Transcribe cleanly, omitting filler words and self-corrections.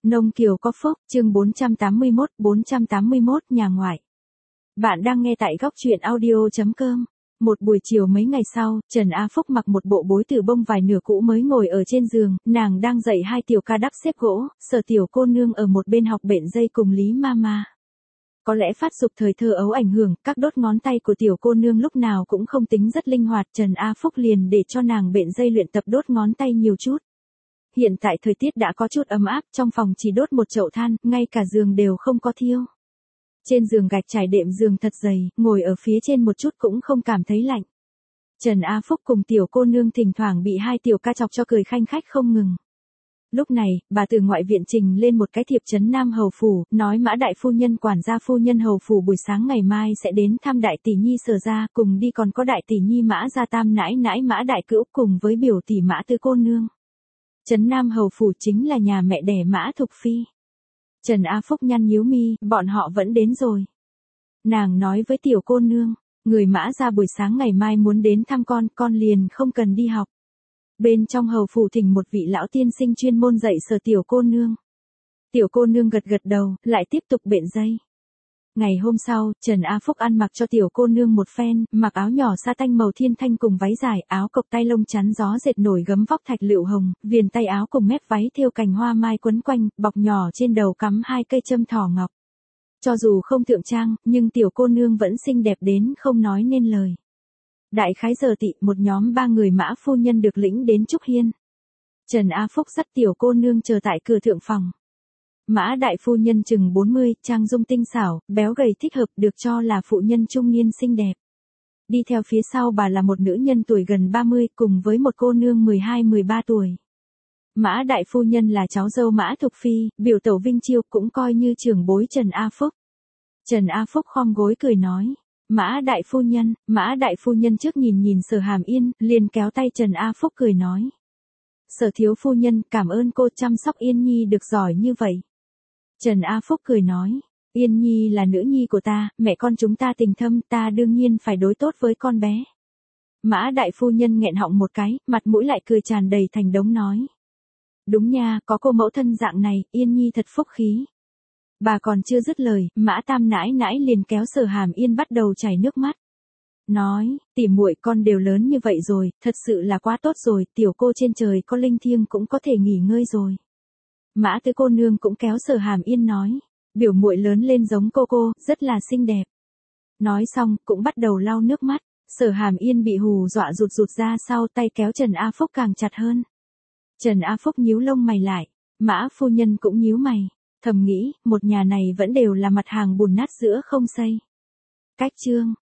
Nông Kiều có phúc, chương 481 nhà ngoại. Bạn đang nghe tại góc truyện audio.com. Một buổi chiều mấy ngày sau, Trần A Phúc mặc một bộ bối từ bông vải nửa cũ mới ngồi ở trên giường, nàng đang dạy hai tiểu ca đắp xếp gỗ, Sở tiểu cô nương ở một bên học bện dây cùng Lý Mama. Có lẽ phát dục thời thơ ấu ảnh hưởng, các đốt ngón tay của tiểu cô nương lúc nào cũng không tính rất linh hoạt, Trần A Phúc liền để cho nàng bện dây luyện tập đốt ngón tay nhiều chút. Hiện tại thời tiết đã có chút ấm áp, trong phòng chỉ đốt một chậu than, ngay cả giường đều không có thiêu. Trên giường gạch trải đệm giường thật dày, ngồi ở phía trên một chút cũng không cảm thấy lạnh. Trần A Phúc cùng tiểu cô nương thỉnh thoảng bị hai tiểu ca chọc cho cười khanh khách không ngừng. Lúc này, bà từ ngoại viện trình lên một cái thiệp trấn Nam Hầu Phủ, nói Mã đại phu nhân quản gia phu nhân Hầu Phủ buổi sáng ngày mai sẽ đến thăm đại tỷ nhi Sở gia, cùng đi còn có đại tỷ nhi Mã gia tam nãi nãi Mã đại cữu cùng với biểu tỷ Mã tư cô nương. Trấn Nam Hầu Phủ chính là nhà mẹ đẻ Mã Thục Phi. Trần A Phúc nhăn nhíu mi, bọn họ vẫn đến rồi. Nàng nói với tiểu cô nương, người Mã gia buổi sáng ngày mai muốn đến thăm con liền không cần đi học. Bên trong Hầu Phủ thỉnh một vị lão tiên sinh chuyên môn dạy Sở tiểu cô nương. Tiểu cô nương gật gật đầu, lại tiếp tục bện dây. Ngày hôm sau, Trần A Phúc ăn mặc cho tiểu cô nương một phen, mặc áo nhỏ sa tanh màu thiên thanh cùng váy dài, áo cộc tay lông chắn gió dệt nổi gấm vóc thạch lựu hồng, viền tay áo cùng mép váy thêu cành hoa mai quấn quanh, bọc nhỏ trên đầu cắm hai cây châm thỏ ngọc. Cho dù không thượng trang, nhưng tiểu cô nương vẫn xinh đẹp đến không nói nên lời. Đại khái giờ tị, một nhóm 3 người Mã phu nhân được lĩnh đến Trúc Hiên. Trần A Phúc dắt tiểu cô nương chờ tại cửa thượng phòng. Mã đại phu nhân chừng 40, trang dung tinh xảo, béo gầy thích hợp, được cho là phụ nhân trung niên xinh đẹp. Đi theo phía sau bà là một nữ nhân tuổi gần 30, cùng với một cô nương 12-13 tuổi. Mã đại phu nhân là cháu dâu Mã Thục Phi, biểu tẩu Vinh Chiêu, cũng coi như trưởng bối Trần A Phúc. Trần A Phúc khom gối cười nói, Mã đại phu nhân trước nhìn Sở Hàm Yên, liền kéo tay Trần A Phúc cười nói. Sở thiếu phu nhân, cảm ơn cô chăm sóc Yên Nhi được giỏi như vậy. Trần A Phúc cười nói, Yên Nhi là nữ nhi của ta, mẹ con chúng ta tình thâm, ta đương nhiên phải đối tốt với con bé. Mã đại phu nhân nghẹn họng một cái, mặt mũi lại cười tràn đầy thành đống nói. Đúng nha, có cô mẫu thân dạng này, Yên Nhi thật phúc khí. Bà còn chưa dứt lời, Mã tam nãi nãi liền kéo Sở Hàm Yên bắt đầu chảy nước mắt. Nói, tỉ muội con đều lớn như vậy rồi, thật sự là quá tốt rồi, tiểu cô trên trời có linh thiêng cũng có thể nghỉ ngơi rồi. Mã tứ cô nương cũng kéo Sở Hàm Yên nói, biểu muội lớn lên giống cô, rất là xinh đẹp. Nói xong, cũng bắt đầu lau nước mắt, Sở Hàm Yên bị hù dọa rụt ra sau, tay kéo Trần A Phúc càng chặt hơn. Trần A Phúc nhíu lông mày lại, Mã phu nhân cũng nhíu mày, thầm nghĩ, một nhà này vẫn đều là mặt hàng bùn nát giữa không xây. Cách chương